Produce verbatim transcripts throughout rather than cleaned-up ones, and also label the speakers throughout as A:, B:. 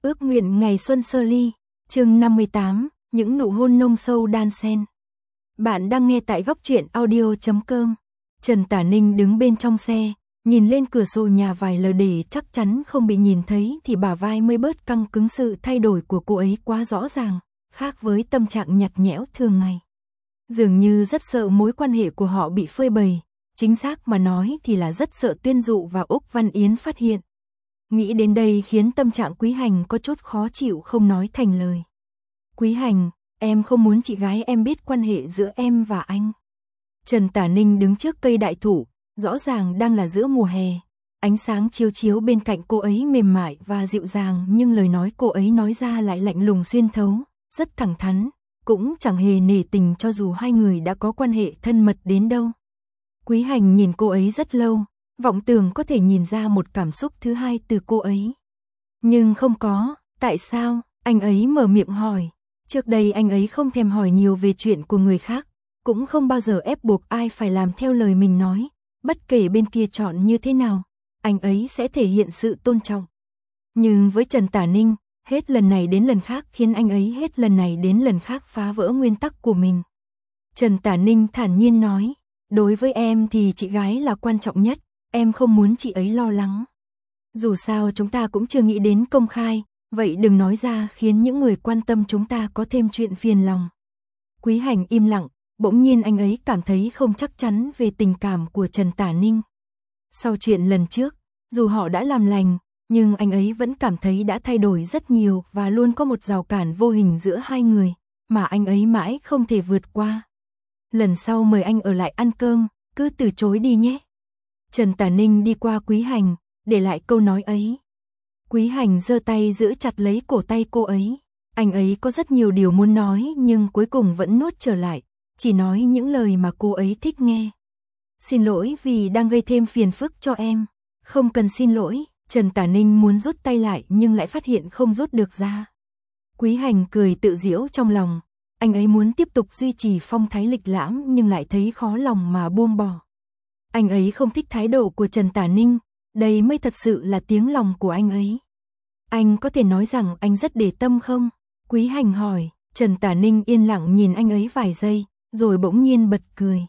A: Ước nguyện ngày xuân sơ ly, chương năm mươi tám, những nụ hôn nông sâu đan xen. Bạn đang nghe tại góc truyện audio chấm com. Trần Tả Ninh đứng bên trong xe, nhìn lên cửa sổ nhà vài lời để chắc chắn không bị nhìn thấy thì bả vai mới bớt căng cứng. Sự thay đổi của cô ấy quá rõ ràng, khác với tâm trạng nhạt nhẽo thường ngày. Dường như rất sợ mối quan hệ của họ bị phơi bày, chính xác mà nói thì là rất sợ Tuyên Dụ và Úc Văn Yến phát hiện. Nghĩ đến đây khiến tâm trạng Quý Hành có chút khó chịu không nói thành lời. Quý Hành, em không muốn chị gái em biết quan hệ giữa em và anh. Trần Tả Ninh đứng trước cây đại thụ, rõ ràng đang là giữa mùa hè. Ánh sáng chiếu chiếu bên cạnh cô ấy mềm mại và dịu dàng, nhưng lời nói cô ấy nói ra lại lạnh lùng xuyên thấu, rất thẳng thắn, cũng chẳng hề nể tình cho dù hai người đã có quan hệ thân mật đến đâu. Quý Hành nhìn cô ấy rất lâu, vọng tưởng có thể nhìn ra một cảm xúc thứ hai từ cô ấy. Nhưng không có, tại sao? Anh ấy mở miệng hỏi. Trước đây anh ấy không thèm hỏi nhiều về chuyện của người khác, cũng không bao giờ ép buộc ai phải làm theo lời mình nói, bất kể bên kia chọn như thế nào, anh ấy sẽ thể hiện sự tôn trọng. Nhưng với Trần Tả Ninh, hết lần này đến lần khác khiến anh ấy hết lần này đến lần khác phá vỡ nguyên tắc của mình. Trần Tả Ninh thản nhiên nói, đối với em thì chị gái là quan trọng nhất, em không muốn chị ấy lo lắng. Dù sao chúng ta cũng chưa nghĩ đến công khai, vậy đừng nói ra khiến những người quan tâm chúng ta có thêm chuyện phiền lòng. Quý Hành im lặng, bỗng nhiên anh ấy cảm thấy không chắc chắn về tình cảm của Trần Tả Ninh. Sau chuyện lần trước, dù họ đã làm lành, nhưng anh ấy vẫn cảm thấy đã thay đổi rất nhiều và luôn có một rào cản vô hình giữa hai người, mà anh ấy mãi không thể vượt qua. Lần sau mời anh ở lại ăn cơm, cứ từ chối đi nhé. Trần Tả Ninh đi qua Quý Hành, để lại câu nói ấy. Quý Hành giơ tay giữ chặt lấy cổ tay cô ấy. Anh ấy có rất nhiều điều muốn nói nhưng cuối cùng vẫn nuốt trở lại, chỉ nói những lời mà cô ấy thích nghe. Xin lỗi vì đang gây thêm phiền phức cho em. Không cần xin lỗi. Trần Tả Ninh muốn rút tay lại nhưng lại phát hiện không rút được ra. Quý Hành cười tự giễu trong lòng. Anh ấy muốn tiếp tục duy trì phong thái lịch lãm nhưng lại thấy khó lòng mà buông bỏ. Anh ấy không thích thái độ của Trần Tả Ninh, đây mới thật sự là tiếng lòng của anh ấy. Anh có thể nói rằng anh rất để tâm không? Quý Hành hỏi. Trần Tả Ninh yên lặng nhìn anh ấy vài giây, rồi bỗng nhiên bật cười.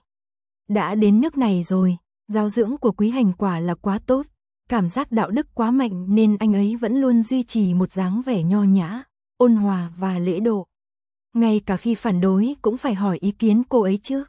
A: Đã đến nước này rồi, giáo dưỡng của Quý Hành quả là quá tốt, cảm giác đạo đức quá mạnh nên anh ấy vẫn luôn duy trì một dáng vẻ nho nhã, ôn hòa và lễ độ. Ngay cả khi phản đối cũng phải hỏi ý kiến cô ấy trước.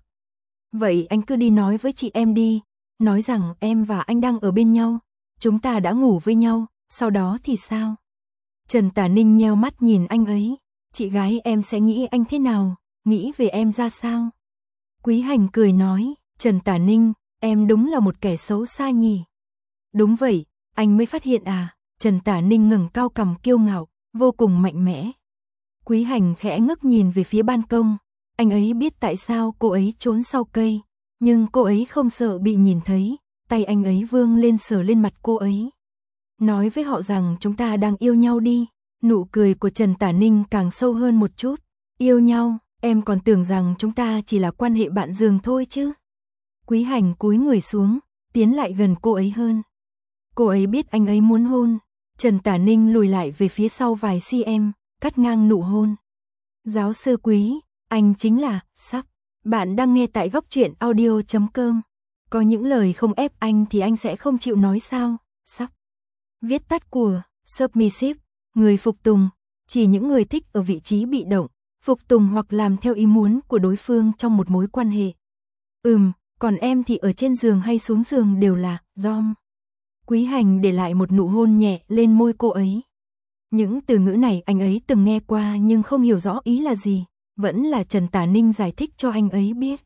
A: Vậy anh cứ đi nói với chị em đi, nói rằng em và anh đang ở bên nhau, chúng ta đã ngủ với nhau, sau đó thì sao? Trần Tả Ninh nheo mắt nhìn anh ấy, chị gái em sẽ nghĩ anh thế nào, nghĩ về em ra sao? Quý Hành cười nói, Trần Tả Ninh, em đúng là một kẻ xấu xa nhỉ? Đúng vậy, anh mới phát hiện à? Trần Tả Ninh ngẩng cao cằm kiêu ngạo, vô cùng mạnh mẽ. Quý Hành khẽ ngước nhìn về phía ban công, anh ấy biết tại sao cô ấy trốn sau cây, nhưng cô ấy không sợ bị nhìn thấy, tay anh ấy vươn lên sờ lên mặt cô ấy. Nói với họ rằng chúng ta đang yêu nhau đi. Nụ cười của Trần Tả Ninh càng sâu hơn một chút. Yêu nhau, em còn tưởng rằng chúng ta chỉ là quan hệ bạn giường thôi chứ. Quý Hành cúi người xuống, tiến lại gần cô ấy hơn. Cô ấy biết anh ấy muốn hôn. Trần Tả Ninh lùi lại về phía sau vài cm, cắt ngang nụ hôn. Giáo sư Quý, anh chính là Sắc. Bạn đang nghe tại góc truyện audio chấm com. Có những lời không ép anh thì anh sẽ không chịu nói sao? Sắc. Viết tắt của submissive, người phục tùng, chỉ những người thích ở vị trí bị động, phục tùng hoặc làm theo ý muốn của đối phương trong một mối quan hệ. Ừm, còn em thì ở trên giường hay xuống giường đều là dom. Quý Hành để lại một nụ hôn nhẹ lên môi cô ấy. Những từ ngữ này anh ấy từng nghe qua nhưng không hiểu rõ ý là gì, vẫn là Trần Tả Ninh giải thích cho anh ấy biết.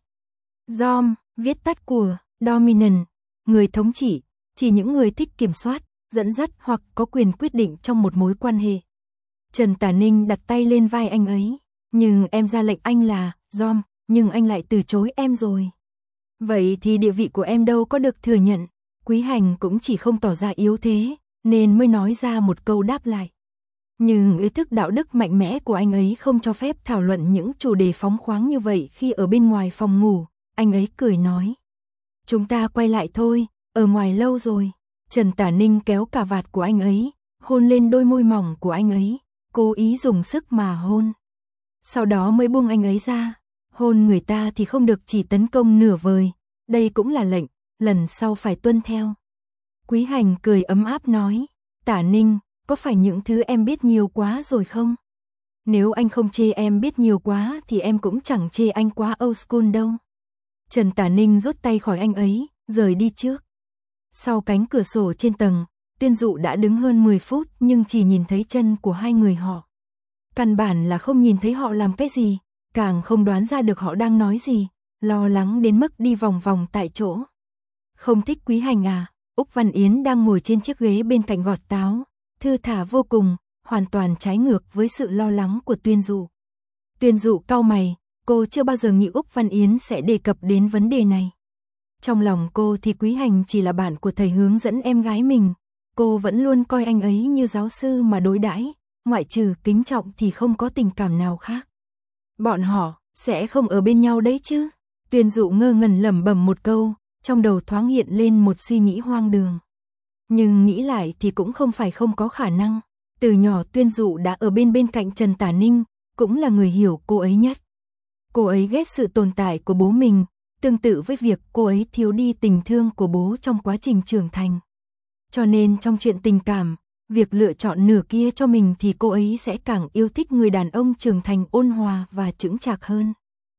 A: Dom, viết tắt của dominant, người thống trị, chỉ những người thích kiểm soát, dẫn dắt hoặc có quyền quyết định trong một mối quan hệ. Trần Tả Ninh đặt tay lên vai anh ấy, nhưng em ra lệnh anh là dom, nhưng anh lại từ chối em rồi. Vậy thì địa vị của em đâu có được thừa nhận. Quý Hành cũng chỉ không tỏ ra yếu thế, nên mới nói ra một câu đáp lại. Nhưng ý thức đạo đức mạnh mẽ của anh ấy không cho phép thảo luận những chủ đề phóng khoáng như vậy khi ở bên ngoài phòng ngủ. Anh ấy cười nói, chúng ta quay lại thôi, ở ngoài lâu rồi. Trần Tả Ninh kéo cà vạt của anh ấy, hôn lên đôi môi mỏng của anh ấy, cố ý dùng sức mà hôn. Sau đó mới buông anh ấy ra. Hôn người ta thì không được chỉ tấn công nửa vời, đây cũng là lệnh, lần sau phải tuân theo. Quý Hành cười ấm áp nói, Tả Ninh, có phải những thứ em biết nhiều quá rồi không? Nếu anh không chê em biết nhiều quá thì em cũng chẳng chê anh quá old school đâu. Trần Tả Ninh rút tay khỏi anh ấy, rời đi trước. Sau cánh cửa sổ trên tầng, Tuyên Dụ đã đứng hơn mười phút nhưng chỉ nhìn thấy chân của hai người họ. Căn bản là không nhìn thấy họ làm cái gì, càng không đoán ra được họ đang nói gì, lo lắng đến mức đi vòng vòng tại chỗ. Không thích Quý Hành à? Úc Văn Yến đang ngồi trên chiếc ghế bên cạnh gọt táo, thư thả vô cùng, hoàn toàn trái ngược với sự lo lắng của Tuyên Dụ. Tuyên Dụ cau mày, cô chưa bao giờ nghĩ Úc Văn Yến sẽ đề cập đến vấn đề này. Trong lòng cô thì Quý Hành chỉ là bạn của thầy hướng dẫn em gái mình, cô vẫn luôn coi anh ấy như giáo sư mà đối đãi, ngoại trừ kính trọng thì không có tình cảm nào khác. Bọn họ sẽ không ở bên nhau đấy chứ? Tuyên Dụ ngơ ngẩn lẩm bẩm một câu, trong đầu thoáng hiện lên một suy nghĩ hoang đường. Nhưng nghĩ lại thì cũng không phải không có khả năng. Từ nhỏ Tuyên Dụ đã ở bên bên cạnh Trần Tả Ninh, cũng là người hiểu cô ấy nhất. Cô ấy ghét sự tồn tại của bố mình, tương tự với việc cô ấy thiếu đi tình thương của bố trong quá trình trưởng thành. Cho nên trong chuyện tình cảm, việc lựa chọn nửa kia cho mình thì cô ấy sẽ càng yêu thích người đàn ông trưởng thành ôn hòa và chững chạc hơn.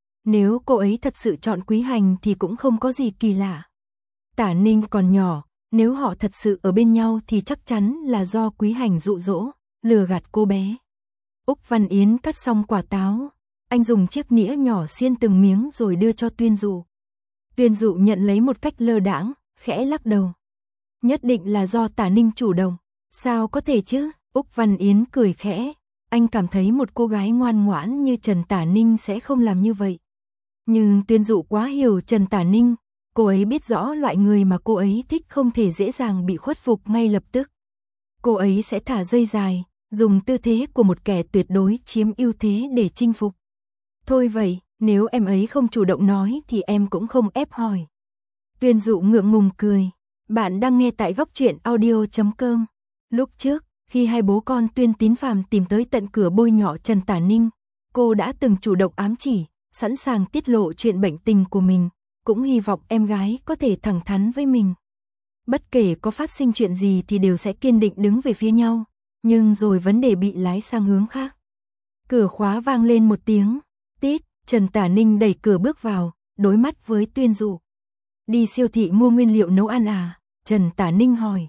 A: Nếu cô ấy thật sự chọn Quý Hành thì cũng không có gì kỳ lạ. Tả Ninh còn nhỏ, nếu họ thật sự ở bên nhau thì chắc chắn là do Quý Hành dụ dỗ, lừa gạt cô bé. Úc Văn Yến cắt xong quả táo, anh dùng chiếc nĩa nhỏ xiên từng miếng rồi đưa cho Tuyên Dụ. Tuyên Dụ nhận lấy một cách lơ đãng, khẽ lắc đầu. Nhất định là do Tả Ninh chủ động. Sao có thể chứ? Úc Văn Yến cười khẽ. Anh cảm thấy một cô gái ngoan ngoãn như Trần Tả Ninh sẽ không làm như vậy. Nhưng Tuyên Dụ quá hiểu Trần Tả Ninh. Cô ấy biết rõ loại người mà cô ấy thích không thể dễ dàng bị khuất phục ngay lập tức. Cô ấy sẽ thả dây dài, dùng tư thế của một kẻ tuyệt đối chiếm ưu thế để chinh phục. Thôi vậy, nếu em ấy không chủ động nói thì em cũng không ép hỏi. Tuyên Dụ ngượng ngùng cười. Bạn đang nghe tại góc truyện audio chấm com. Lúc trước, khi hai bố con Tuyên Tín Phàm tìm tới tận cửa bôi nhọ Trần Tả Ninh, cô đã từng chủ động ám chỉ, sẵn sàng tiết lộ chuyện bệnh tình của mình, cũng hy vọng em gái có thể thẳng thắn với mình. Bất kể có phát sinh chuyện gì thì đều sẽ kiên định đứng về phía nhau, nhưng rồi vấn đề bị lái sang hướng khác. Cửa khóa vang lên một tiếng, tít, Trần Tả Ninh đẩy cửa bước vào, đối mắt với Tuyên Dụ. Đi siêu thị mua nguyên liệu nấu ăn à? Trần Tả Ninh hỏi.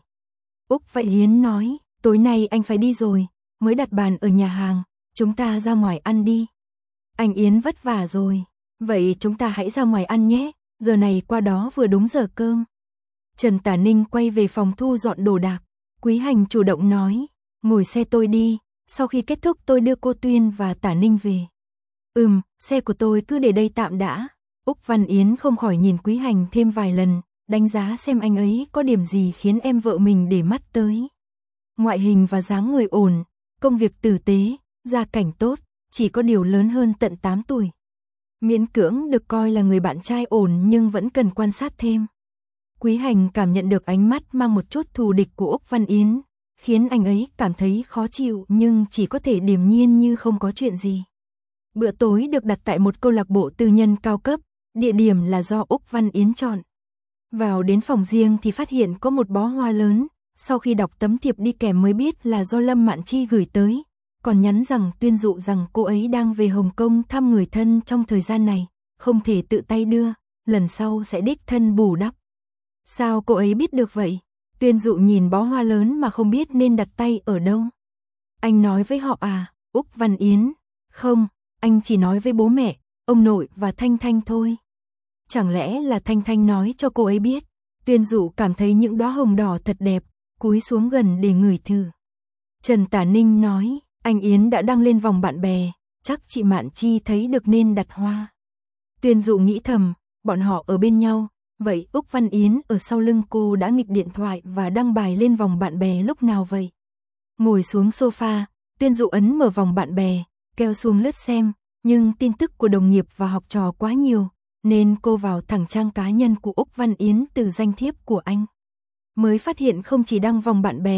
A: Úc Văn Yến nói, tối nay anh phải đi rồi, mới đặt bàn ở nhà hàng, chúng ta ra ngoài ăn đi. Anh Yến vất vả rồi, vậy chúng ta hãy ra ngoài ăn nhé, giờ này qua đó vừa đúng giờ cơm. Trần Tả Ninh quay về phòng thu dọn đồ đạc, Quý Hành chủ động nói, ngồi xe tôi đi, sau khi kết thúc tôi đưa cô Tuyên và Tả Ninh về. Ừm, xe của tôi cứ để đây tạm đã. Úc Văn Yến không khỏi nhìn Quý Hành thêm vài lần, đánh giá xem anh ấy có điểm gì khiến em vợ mình để mắt tới. Ngoại hình và dáng người ổn, công việc tử tế, gia cảnh tốt, chỉ có điều lớn hơn tận tám tuổi. Miễn cưỡng được coi là người bạn trai ổn nhưng vẫn cần quan sát thêm. Quý Hành cảm nhận được ánh mắt mang một chút thù địch của Úc Văn Yến, khiến anh ấy cảm thấy khó chịu nhưng chỉ có thể điềm nhiên như không có chuyện gì. Bữa tối được đặt tại một câu lạc bộ tư nhân cao cấp, địa điểm là do Úc Văn Yến chọn. Vào đến phòng riêng thì phát hiện có một bó hoa lớn, sau khi đọc tấm thiệp đi kèm mới biết là do Lâm Mạn Chi gửi tới, còn nhắn rằng Tuyên Dụ rằng cô ấy đang về Hồng Kông thăm người thân trong thời gian này, không thể tự tay đưa, lần sau sẽ đích thân bù đắp. Sao cô ấy biết được vậy? Tuyên Dụ nhìn bó hoa lớn mà không biết nên đặt tay ở đâu. Anh nói với họ à? Úc Văn Yến. Không, anh chỉ nói với bố mẹ, ông nội và Thanh Thanh thôi. Chẳng lẽ là Thanh Thanh nói cho cô ấy biết? Tuyên Dụ cảm thấy những đóa hồng đỏ thật đẹp, cúi xuống gần để ngửi thử. Trần Tả Ninh nói, anh Yến đã đăng lên vòng bạn bè, chắc chị Mạn Chi thấy được nên đặt hoa. Tuyên Dụ nghĩ thầm, bọn họ ở bên nhau, vậy Úc Văn Yến ở sau lưng cô đã nghịch điện thoại và đăng bài lên vòng bạn bè lúc nào vậy? Ngồi xuống sofa, Tuyên Dụ ấn mở vòng bạn bè, kéo xuống lướt xem, nhưng tin tức của đồng nghiệp và học trò quá nhiều, nên cô vào thẳng trang cá nhân của Úc Văn Yến từ danh thiếp của anh. Mới phát hiện không chỉ đăng vòng bạn bè,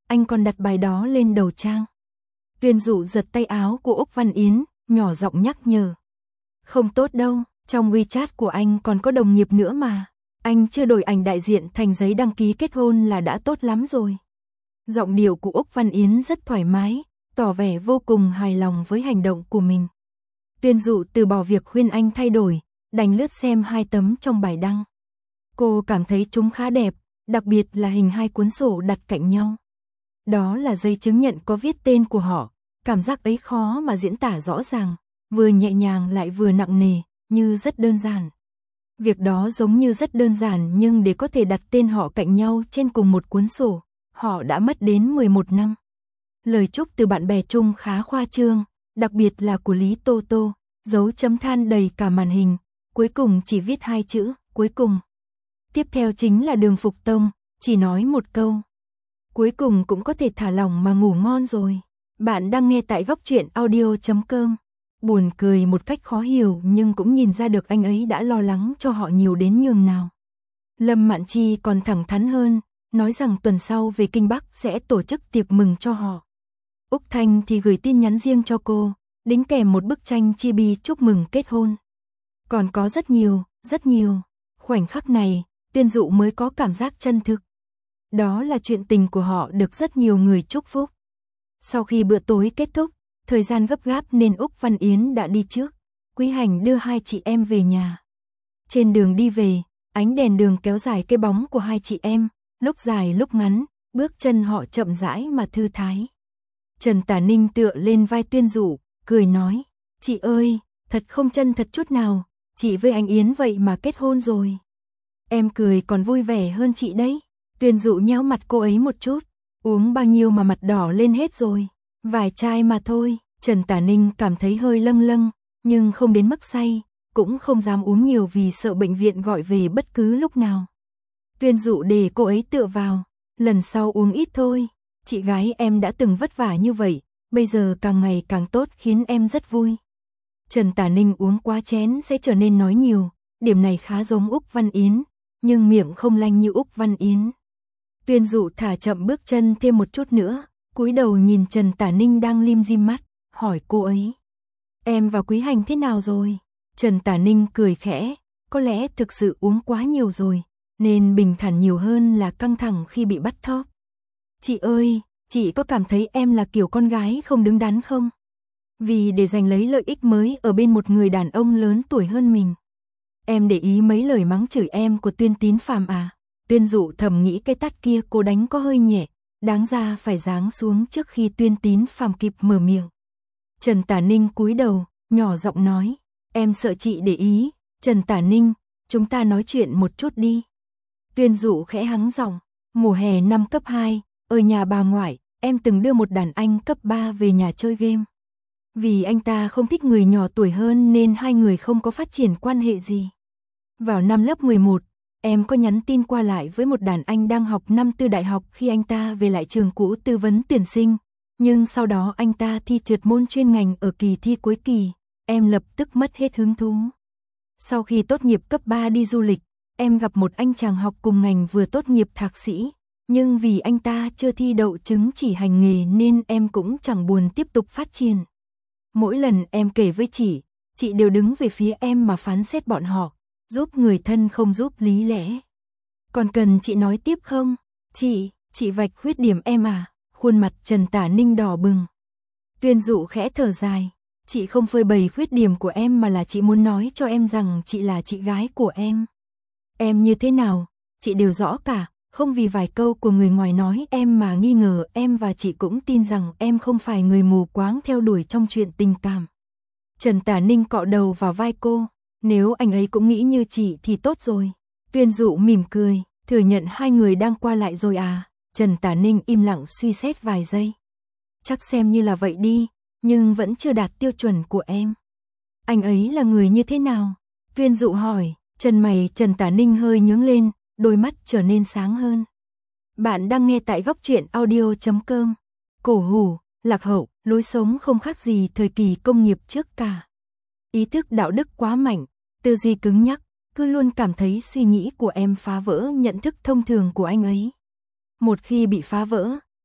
A: anh còn đặt bài đó lên đầu trang. Tuyên Dụ giật tay áo của Úc Văn Yến, nhỏ giọng nhắc nhở. Không tốt đâu, trong WeChat của anh còn có đồng nghiệp nữa mà. Anh chưa đổi ảnh đại diện thành giấy đăng ký kết hôn là đã tốt lắm rồi. Giọng điệu của Úc Văn Yến rất thoải mái, tỏ vẻ vô cùng hài lòng với hành động của mình. Tuyên Dụ từ bỏ việc khuyên anh thay đổi, đành lướt xem hai tấm trong bài đăng. Cô cảm thấy chúng khá đẹp, đặc biệt là hình hai cuốn sổ đặt cạnh nhau. Đó là giấy chứng nhận có viết tên của họ, cảm giác ấy khó mà diễn tả rõ ràng, vừa nhẹ nhàng lại vừa nặng nề, như rất đơn giản. Việc đó giống như rất đơn giản nhưng để có thể đặt tên họ cạnh nhau trên cùng một cuốn sổ, họ đã mất đến mười một năm. Lời chúc từ bạn bè chung khá khoa trương, đặc biệt là của Lý Tô Tô, dấu chấm than đầy cả màn hình, cuối cùng chỉ viết hai chữ, cuối cùng. Tiếp theo chính là Đường Phục Tông, chỉ nói một câu. Cuối cùng cũng có thể thả lỏng mà ngủ ngon rồi. Bạn đang nghe tại góc truyện audio chấm com. Buồn cười một cách khó hiểu nhưng cũng nhìn ra được anh ấy đã lo lắng cho họ nhiều đến nhường nào. Lâm Mạn Chi còn thẳng thắn hơn, nói rằng tuần sau về Kinh Bắc sẽ tổ chức tiệc mừng cho họ. Úc Thanh thì gửi tin nhắn riêng cho cô, đính kèm một bức tranh chibi chúc mừng kết hôn. Còn có rất nhiều, rất nhiều. Khoảnh khắc này, Tuyên Dụ mới có cảm giác chân thực. Đó là chuyện tình của họ được rất nhiều người chúc phúc. Sau khi bữa tối kết thúc, thời gian gấp gáp nên Úc Văn Yến đã đi trước. Quý Hành đưa hai chị em về nhà. Trên đường đi về, ánh đèn đường kéo dài cái bóng của hai chị em, lúc dài lúc ngắn, bước chân họ chậm rãi mà thư thái. Trần Tả Ninh tựa lên vai Tuyên Dụ, cười nói, chị ơi, thật không chân thật chút nào, chị với anh Yến vậy mà kết hôn rồi. Em cười còn vui vẻ hơn chị đấy. Tuyên Dụ nhéo mặt cô ấy một chút, uống bao nhiêu mà mặt đỏ lên hết rồi. Vài chai mà thôi. Trần Tả Ninh cảm thấy hơi lâng lâng, nhưng không đến mức say, cũng không dám uống nhiều vì sợ bệnh viện gọi về bất cứ lúc nào. Tuyên Dụ để cô ấy tựa vào, lần sau uống ít thôi, chị gái em đã từng vất vả như vậy, bây giờ càng ngày càng tốt khiến em rất vui. Trần Tả Ninh uống quá chén sẽ trở nên nói nhiều, điểm này khá giống Úc Văn Yến, nhưng miệng không lanh như Úc Văn Yến. Tuyên Dụ thả chậm bước chân thêm một chút nữa, cúi đầu nhìn Trần Tả Ninh đang lim dim mắt, hỏi cô ấy. Em và Quý Hành thế nào rồi? Trần Tả Ninh cười khẽ, có lẽ thực sự uống quá nhiều rồi, nên bình thản nhiều hơn là căng thẳng khi bị bắt thóp. Chị ơi, chị có cảm thấy em là kiểu con gái không đứng đắn không? Vì để giành lấy lợi ích mới ở bên một người đàn ông lớn tuổi hơn mình. Em để ý mấy lời mắng chửi em của Tuyên Tín Phàm à? Tuyên Dụ thầm nghĩ cái tát kia cô đánh có hơi nhẹ, đáng ra phải giáng xuống trước khi Tuyên Tín Phàm kịp mở miệng. Trần Tả Ninh cúi đầu, nhỏ giọng nói, em sợ chị để ý. Trần Tả Ninh, chúng ta nói chuyện một chút đi. Tuyên Dụ khẽ hắng giọng, mùa hè năm cấp hai, ở nhà bà ngoại, em từng đưa một đàn anh cấp ba về nhà chơi game. Vì anh ta không thích người nhỏ tuổi hơn nên hai người không có phát triển quan hệ gì. Vào năm lớp mười một, em có nhắn tin qua lại với một đàn anh đang học năm tư đại học khi anh ta về lại trường cũ tư vấn tuyển sinh. Nhưng sau đó anh ta thi trượt môn chuyên ngành ở kỳ thi cuối kỳ, em lập tức mất hết hứng thú. Sau khi tốt nghiệp cấp ba đi du lịch, em gặp một anh chàng học cùng ngành vừa tốt nghiệp thạc sĩ. Nhưng vì anh ta chưa thi đậu chứng chỉ hành nghề nên em cũng chẳng buồn tiếp tục phát triển. Mỗi lần em kể với chị, chị đều đứng về phía em mà phán xét bọn họ, giúp người thân không giúp lý lẽ. Còn cần chị nói tiếp không? Chị, chị vạch khuyết điểm em à? Khuôn mặt Trần Tả Ninh đỏ bừng. Tuyên Dụ khẽ thở dài, chị không phơi bày khuyết điểm của em mà là chị muốn nói cho em rằng chị là chị gái của em. Em như thế nào, chị đều rõ cả, không vì vài câu của người ngoài nói em mà nghi ngờ em, và chị cũng tin rằng em không phải người mù quáng theo đuổi trong chuyện tình cảm. Trần Tả Ninh cọ đầu vào vai cô, nếu anh ấy cũng nghĩ như chị thì tốt rồi. Tuyên Dụ mỉm cười, thừa nhận hai người đang qua lại rồi à? Trần Tả Ninh im lặng suy xét vài giây. Chắc xem như là vậy đi, nhưng vẫn chưa đạt tiêu chuẩn của em. Anh ấy là người như thế nào? Tuyên Dụ hỏi, chân mày Trần Tả Ninh hơi nhướng lên, đôi mắt trở nên sáng hơn. Bạn đang nghe tại góc truyện audio chấm com. Cổ hủ, lạc hậu, lối sống không khác gì thời kỳ công nghiệp trước cả. Ý thức đạo đức quá mạnh, tư duy cứng nhắc, cứ luôn cảm thấy suy nghĩ của em phá vỡ nhận thức thông thường của anh ấy. Một khi bị phá vỡ,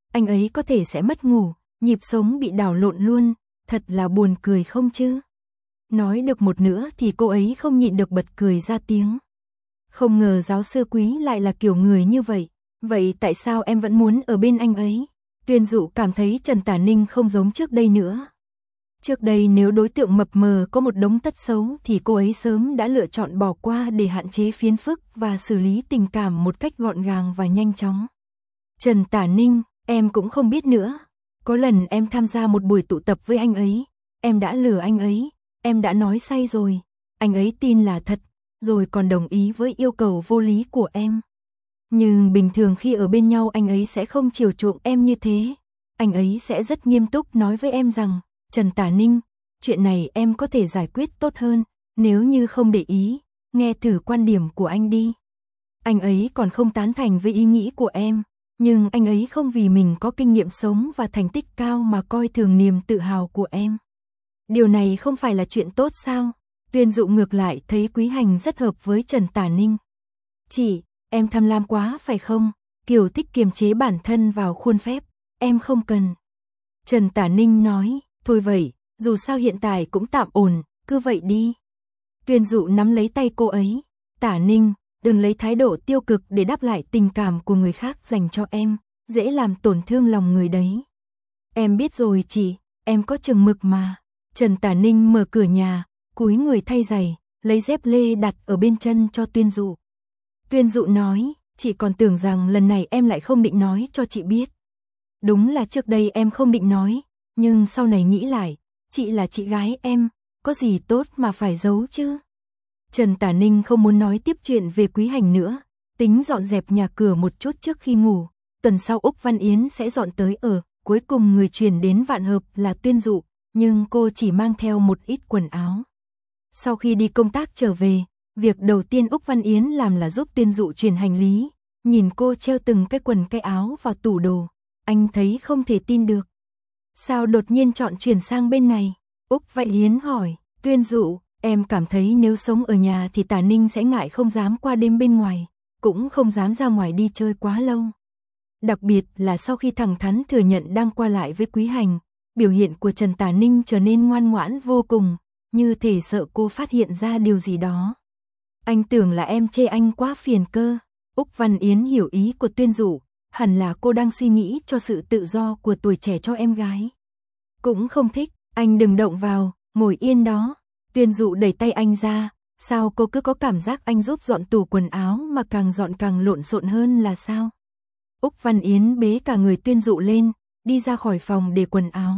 A: anh ấy có thể sẽ mất ngủ, nhịp sống bị đảo lộn luôn, thật là buồn cười không chứ. Nói được một nữa thì cô ấy không nhịn được bật cười ra tiếng. Không ngờ giáo sư Quý lại là kiểu người như vậy, vậy tại sao em vẫn muốn ở bên anh ấy? Tuyên Dụ cảm thấy Trần Tả Ninh không giống trước đây nữa. Trước đây nếu đối tượng mập mờ có một đống tất xấu thì cô ấy sớm đã lựa chọn bỏ qua để hạn chế phiền phức và xử lý tình cảm một cách gọn gàng và nhanh chóng. Trần Tả Ninh, em cũng không biết nữa. Có lần em tham gia một buổi tụ tập với anh ấy, em đã lừa anh ấy, em đã nói say rồi, anh ấy tin là thật, rồi còn đồng ý với yêu cầu vô lý của em. Nhưng bình thường khi ở bên nhau anh ấy sẽ không chiều chuộng em như thế. Anh ấy sẽ rất nghiêm túc nói với em rằng, Trần Tả Ninh, chuyện này em có thể giải quyết tốt hơn, nếu như không để ý, nghe thử quan điểm của anh đi. Anh ấy còn không tán thành với ý nghĩ của em, nhưng anh ấy không vì mình có kinh nghiệm sống và thành tích cao mà coi thường niềm tự hào của em. Điều này không phải là chuyện tốt sao? Tuyên Dụ ngược lại thấy Quý Hành rất hợp với Trần Tả Ninh. Chị, em tham lam quá phải không? Kiểu thích kiềm chế bản thân vào khuôn phép, em không cần. Trần Tả Ninh nói, thôi vậy, dù sao hiện tại cũng tạm ổn, cứ vậy đi. Tuyên Dụ nắm lấy tay cô ấy, Tả Ninh, đừng lấy thái độ tiêu cực để đáp lại tình cảm của người khác dành cho em, dễ làm tổn thương lòng người đấy. Em biết rồi chị, em có chừng mực mà. Trần Tả Ninh mở cửa nhà, cúi người thay giày, lấy dép lê đặt ở bên chân cho Tuyên Dụ. Tuyên Dụ nói, chị còn tưởng rằng lần này em lại không định nói cho chị biết. Đúng là trước đây em không định nói, nhưng sau này nghĩ lại, chị là chị gái em, có gì tốt mà phải giấu chứ. Trần Tả Ninh không muốn nói tiếp chuyện về Quý Hành nữa, tính dọn dẹp nhà cửa một chút trước khi ngủ. Tuần sau Úc Văn Yến sẽ dọn tới ở, cuối cùng người chuyển đến Vạn Hợp là Tuyên Dụ, nhưng cô chỉ mang theo một ít quần áo. Sau khi đi công tác trở về, việc đầu tiên Úc Văn Yến làm là giúp Tuyên Dụ chuyển hành lý, nhìn cô treo từng cái quần cái áo vào tủ đồ, anh thấy không thể tin được. Sao đột nhiên chọn chuyển sang bên này? Úc Văn Yến hỏi, Tuyên Dụ, em cảm thấy nếu sống ở nhà thì Tả Ninh sẽ ngại không dám qua đêm bên ngoài, cũng không dám ra ngoài đi chơi quá lâu. Đặc biệt là sau khi thẳng thắn thừa nhận đang qua lại với Quý Hành, biểu hiện của Trần Tả Ninh trở nên ngoan ngoãn vô cùng, như thể sợ cô phát hiện ra điều gì đó. Anh tưởng là em chê anh quá phiền cơ. Úc Văn Yến hiểu ý của Tuyên Dụ, hẳn là cô đang suy nghĩ cho sự tự do của tuổi trẻ cho em gái. Cũng không thích, anh đừng động vào, ngồi yên đó. Tuyên Dụ đẩy tay anh ra, sao cô cứ có cảm giác anh giúp dọn tủ quần áo mà càng dọn càng lộn xộn hơn là sao? Úc Văn Yến bế cả người Tuyên Dụ lên, đi ra khỏi phòng để quần áo.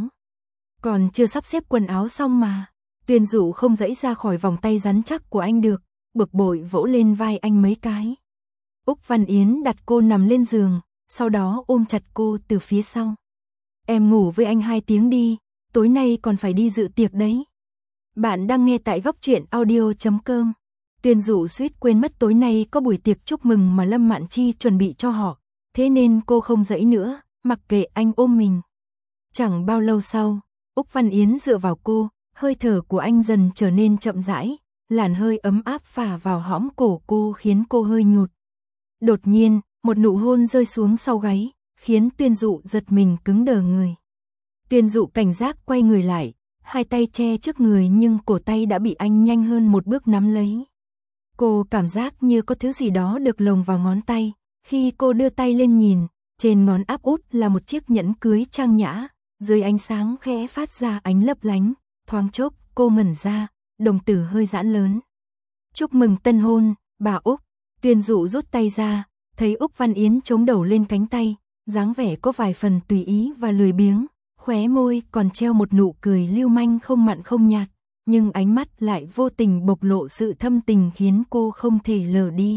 A: Còn chưa sắp xếp quần áo xong mà. Tuyên Dụ không dãy ra khỏi vòng tay rắn chắc của anh được, bực bội vỗ lên vai anh mấy cái. Úc Văn Yến đặt cô nằm lên giường, sau đó ôm chặt cô từ phía sau. Em ngủ với anh hai tiếng đi, tối nay còn phải đi dự tiệc đấy. Bạn đang nghe tại góc truyện audio chấm com. Tuyên Dụ suýt quên mất tối nay có buổi tiệc chúc mừng mà Lâm Mạn Chi chuẩn bị cho họ, thế nên cô không dãy nữa, mặc kệ anh ôm mình. Chẳng bao lâu sau, Úc Văn Yến dựa vào cô, hơi thở của anh dần trở nên chậm rãi, làn hơi ấm áp phả vào hõm cổ cô khiến cô hơi nhụt. Đột nhiên, một nụ hôn rơi xuống sau gáy, khiến Tuyên Dụ giật mình cứng đờ người. Tuyên Dụ cảnh giác quay người lại, hai tay che trước người nhưng cổ tay đã bị anh nhanh hơn một bước nắm lấy. Cô cảm giác như có thứ gì đó được lồng vào ngón tay, khi cô đưa tay lên nhìn, trên ngón áp út là một chiếc nhẫn cưới trang nhã, dưới ánh sáng khẽ phát ra ánh lấp lánh, thoáng chốc cô ngẩn ra, đồng tử hơi giãn lớn. Chúc mừng tân hôn, bà Úc. Tuyên Dụ rút tay ra, thấy Úc Văn Yến chống đầu lên cánh tay, dáng vẻ có vài phần tùy ý và lười biếng, khóe môi còn treo một nụ cười lưu manh không mặn không nhạt, nhưng ánh mắt lại vô tình bộc lộ sự thâm tình khiến cô không thể lờ đi.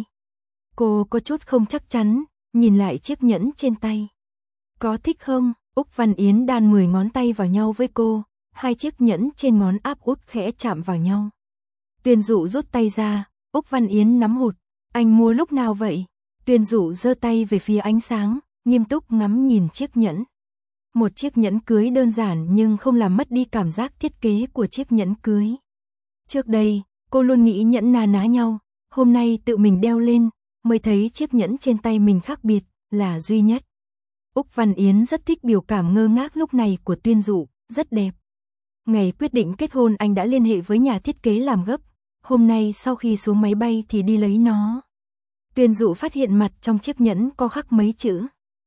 A: Cô có chút không chắc chắn, nhìn lại chiếc nhẫn trên tay. Có thích không? Úc Văn Yến đan mười ngón tay vào nhau với cô, hai chiếc nhẫn trên ngón áp út khẽ chạm vào nhau. Tuyên Dụ rút tay ra, Úc Văn Yến nắm hụt. Anh mua lúc nào vậy? Tuyên Dụ giơ tay về phía ánh sáng, nghiêm túc ngắm nhìn chiếc nhẫn. Một chiếc nhẫn cưới đơn giản nhưng không làm mất đi cảm giác thiết kế của chiếc nhẫn cưới. Trước đây, cô luôn nghĩ nhẫn na ná nhau, hôm nay tự mình đeo lên, mới thấy chiếc nhẫn trên tay mình khác biệt, là duy nhất. Úc Văn Yến rất thích biểu cảm ngơ ngác lúc này của Tuyên Dụ, rất đẹp. Ngày quyết định kết hôn anh đã liên hệ với nhà thiết kế làm gấp, hôm nay sau khi xuống máy bay thì đi lấy nó. Tuyên Dụ phát hiện mặt trong chiếc nhẫn có khắc mấy chữ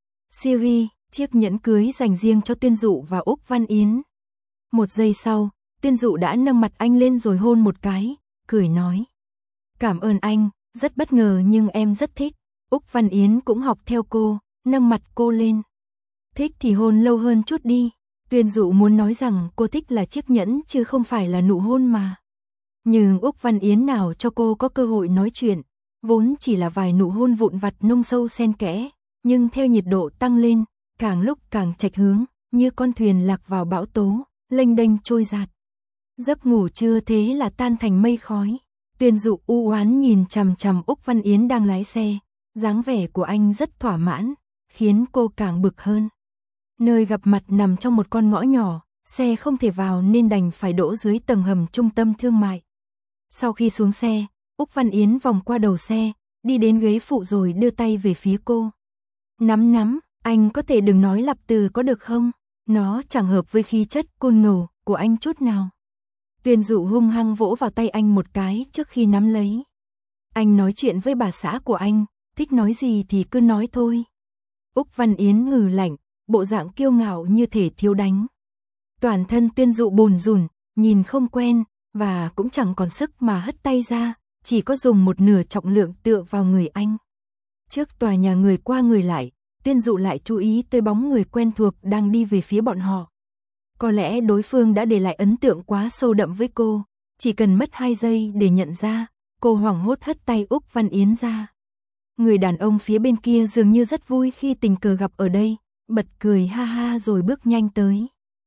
A: Siri, chiếc nhẫn cưới dành riêng cho Tuyên Dụ và Úc Văn Yến. Một giây sau, Tuyên Dụ đã nâng mặt anh lên rồi hôn một cái, cười nói. Cảm ơn anh, rất bất ngờ nhưng em rất thích. Úc Văn Yến cũng học theo cô, nâng mặt cô lên. Thích thì hôn lâu hơn chút đi. Tuyên Dụ muốn nói rằng cô thích là chiếc nhẫn chứ không phải là nụ hôn mà. Nhưng Úc Văn Yến nào cho cô có cơ hội nói chuyện, vốn chỉ là vài nụ hôn vụn vặt nông sâu xen kẽ, nhưng theo nhiệt độ tăng lên, càng lúc càng chệch hướng, như con thuyền lạc vào bão tố, lênh đênh trôi giạt. Giấc ngủ chưa thế là tan thành mây khói. Tuyên Dụ u oán nhìn chằm chằm Úc Văn Yến đang lái xe, dáng vẻ của anh rất thỏa mãn, khiến cô càng bực hơn. Nơi gặp mặt nằm trong một con ngõ nhỏ, xe không thể vào nên đành phải đỗ dưới tầng hầm trung tâm thương mại. Sau khi xuống xe, Úc Văn Yến vòng qua đầu xe, đi đến ghế phụ rồi đưa tay về phía cô. Nắm nắm, anh có thể đừng nói lặp từ có được không? Nó chẳng hợp với khí chất côn ngầu của anh chút nào. Tuyên Dụ hung hăng vỗ vào tay anh một cái trước khi nắm lấy. Anh nói chuyện với bà xã của anh, thích nói gì thì cứ nói thôi. Úc Văn Yến hừ lạnh, bộ dạng kiêu ngạo như thể thiếu đánh. Toàn thân Tuyên Dụ bồn rùn, nhìn không quen, và cũng chẳng còn sức mà hất tay ra, chỉ có dùng một nửa trọng lượng tựa vào người anh. Trước tòa nhà người qua người lại, Tuyên Dụ lại chú ý tới bóng người quen thuộc đang đi về phía bọn họ. Có lẽ đối phương đã để lại ấn tượng quá sâu đậm với cô, chỉ cần mất hai giây để nhận ra, cô hoảng hốt hất tay Úc Văn Yến ra. Người đàn ông phía bên kia dường như rất vui khi tình cờ gặp ở đây, bật cười ha ha rồi bước nhanh tới.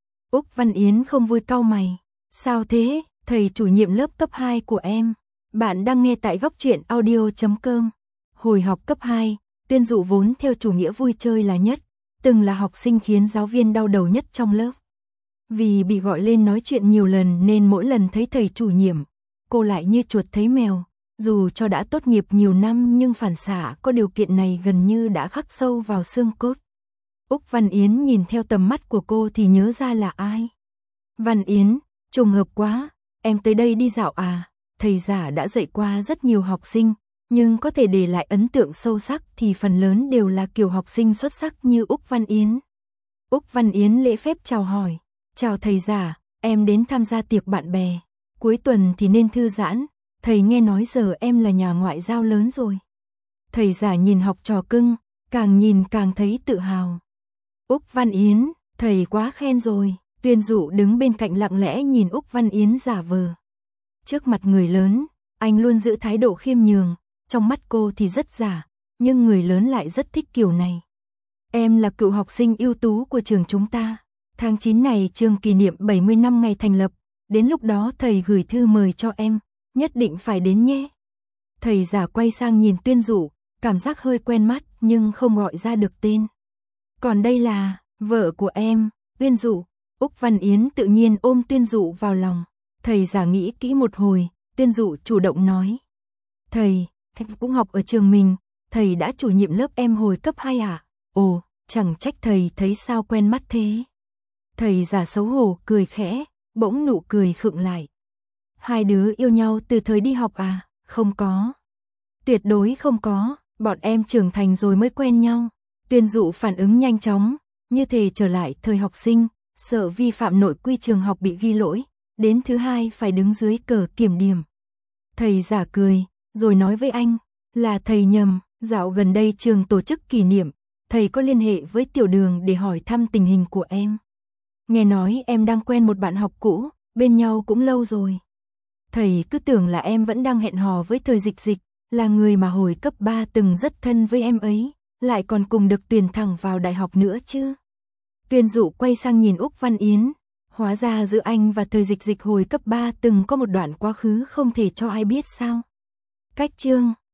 A: Úc Văn Yến không vui cau mày. Sao thế, thầy chủ nhiệm lớp cấp hai của em? Bạn đang nghe tại góc truyện audio chấm com. Hồi học cấp hai, Tuyên Dụ vốn theo chủ nghĩa vui chơi là nhất, từng là học sinh khiến giáo viên đau đầu nhất trong lớp. Vì bị gọi lên nói chuyện nhiều lần nên mỗi lần thấy thầy chủ nhiệm, cô lại như chuột thấy mèo. Dù cho đã tốt nghiệp nhiều năm nhưng phản xạ có điều kiện này gần như đã khắc sâu vào xương cốt. Úc Văn Yến nhìn theo tầm mắt của cô thì nhớ ra là ai. Văn Yến, trùng hợp quá, em tới đây đi dạo à? Thầy giả đã dạy qua rất nhiều học sinh, nhưng có thể để lại ấn tượng sâu sắc thì phần lớn đều là kiểu học sinh xuất sắc như Úc Văn Yến. Úc Văn Yến lễ phép chào hỏi. Chào thầy giả, em đến tham gia tiệc bạn bè. Cuối tuần thì nên thư giãn, thầy nghe nói giờ em là nhà ngoại giao lớn rồi. Thầy giả nhìn học trò cưng, càng nhìn càng thấy tự hào. Úc Văn Yến, thầy quá khen rồi. Tuyên Dụ đứng bên cạnh lặng lẽ nhìn Úc Văn Yến giả vờ. Trước mặt người lớn, anh luôn giữ thái độ khiêm nhường, trong mắt cô thì rất giả, nhưng người lớn lại rất thích kiểu này. Em là cựu học sinh ưu tú của trường chúng ta. Tháng chín này trường kỷ niệm bảy mươi năm ngày thành lập, đến lúc đó thầy gửi thư mời cho em, nhất định phải đến nhé. Thầy giả quay sang nhìn Tuyên Dụ, cảm giác hơi quen mắt nhưng không gọi ra được tên. Còn đây là vợ của em, Tuyên Dụ. Úc Văn Yến tự nhiên ôm Tuyên Dụ vào lòng. Thầy giả nghĩ kỹ một hồi, Tuyên Dụ chủ động nói. Thầy, em cũng học ở trường mình, thầy đã chủ nhiệm lớp em hồi cấp hai à? Ồ, chẳng trách thầy thấy sao quen mắt thế. Thầy giả xấu hổ cười khẽ, bỗng nụ cười khựng lại. Hai đứa yêu nhau từ thời đi học à? Không có. Tuyệt đối không có, bọn em trưởng thành rồi mới quen nhau. Tuyên Dụ phản ứng nhanh chóng, như thể trở lại thời học sinh, sợ vi phạm nội quy trường học bị ghi lỗi, đến thứ hai phải đứng dưới cờ kiểm điểm. Thầy giả cười, rồi nói với anh, là thầy nhầm, dạo gần đây trường tổ chức kỷ niệm, thầy có liên hệ với Tiểu Đường để hỏi thăm tình hình của em. Nghe nói em đang quen một bạn học cũ, bên nhau cũng lâu rồi. Thầy cứ tưởng là em vẫn đang hẹn hò với Thời Dịch Dịch, là người mà hồi cấp ba từng rất thân với em ấy, lại còn cùng được tuyển thẳng vào đại học nữa chứ. Tuyên Dụ quay sang nhìn Úc Văn Yến, hóa ra giữa anh và Thời Dịch Dịch hồi cấp ba từng có một đoạn quá khứ không thể cho ai biết sao. Cách chương